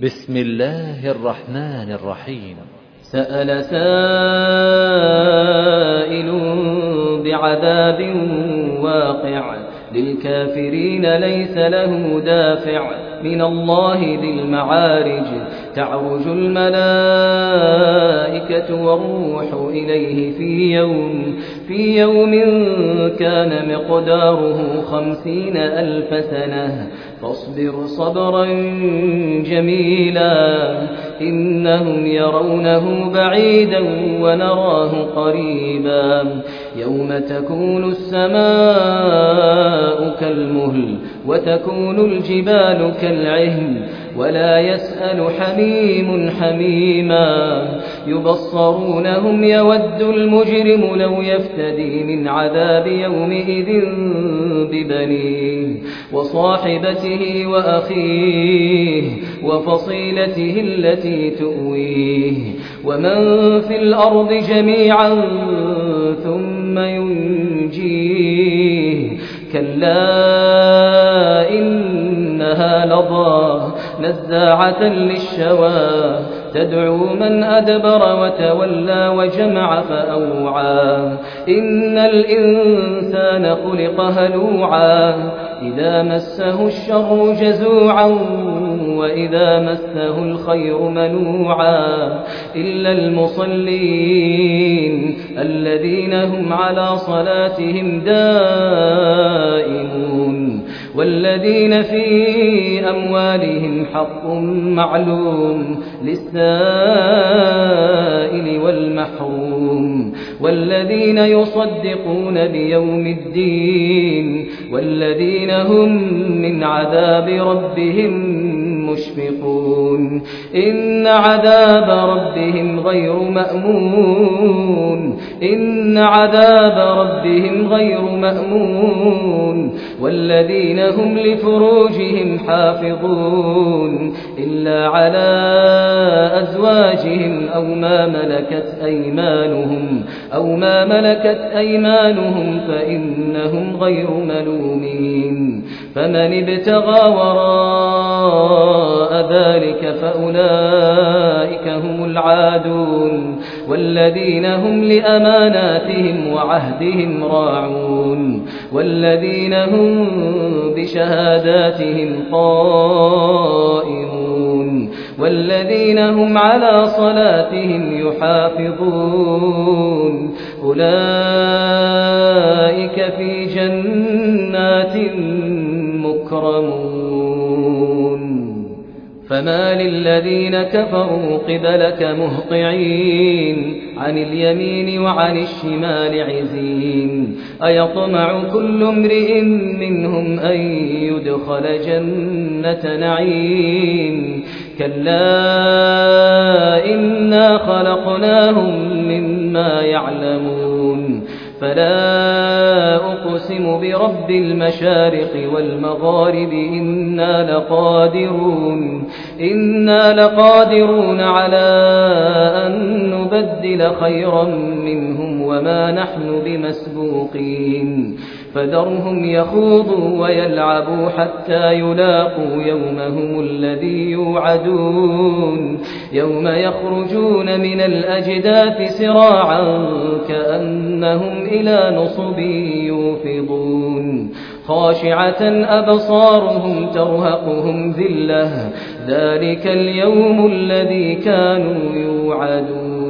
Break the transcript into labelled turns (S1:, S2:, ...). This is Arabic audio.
S1: بسم الله الرحمن الرحيم.
S2: سأل سائل بعذاب واقع للكافرين ليس له دافع من الله ذي المعارج تعرج الملائكة والروح إليه في يوم كان مقداره 50,000 سنة فاصبر صبرا جميلا إنهم يرونه بعيدا ونراه قريبا يوم تكون السماء كالمهل وتكون الجبال كالعهن ولا يسأل حميم حميما يبصرونهم يود المجرم لو يفتدي من عذاب يومئذ ببنيه وصاحبته وأخيه وفصيلته التي تؤويه ومن في الأرض جميعا ثم ينجيه كلا إنها لظى نزاعة للشوى تدعو من أدبر وتولى وجمع فأوعى إن الإنسان خلق هلوعا إذا مسه الشر جزوعا وإذا مسه الخير منوعا إلا المصلين الذين هم على صلاتهم دائمون والذين في أموالهم حق معلوم للسائل والمحروم والذين يصدقون بيوم الدين والذين هم من عذاب ربهم مشفقون إن عذاب ربهم غير مأمون إن عذاب ربهم غير مأمون والذين هم لفروجهم حافظون إلا على أزواجهم أو ما ملكت أيمانهم فإنهم غير ملومين فمن ابتغى وراء ذلك فأولئك هم العادون والذين هم لأماناتهم وعهدهم راعون والذين هم بشهاداتهم قائمون والذين هم على صلاتهم يحافظون أولئك في جنات مكرمون فما للذين كفروا قبلك مهطعين عن اليمين وعن الشمال عزين أيطمع كل امرئ منهم أن يدخل جنة نعيم كلا إنا خلقناهم مما يعلمون فلا أقسم برب المشارق والمغارب إنا لقادرون على أن نبدل خيرا منهم وما نحن بمسبوقين فذرهم يخوضوا ويلعبوا حتى يلاقوا يومهم الذي يوعدون يوم يخرجون من الأجداث سراعا كأنهم إلى نصب يوفضون خاشعة أبصارهم ترهقهم ذلة ذلك اليوم الذي كانوا يوعدون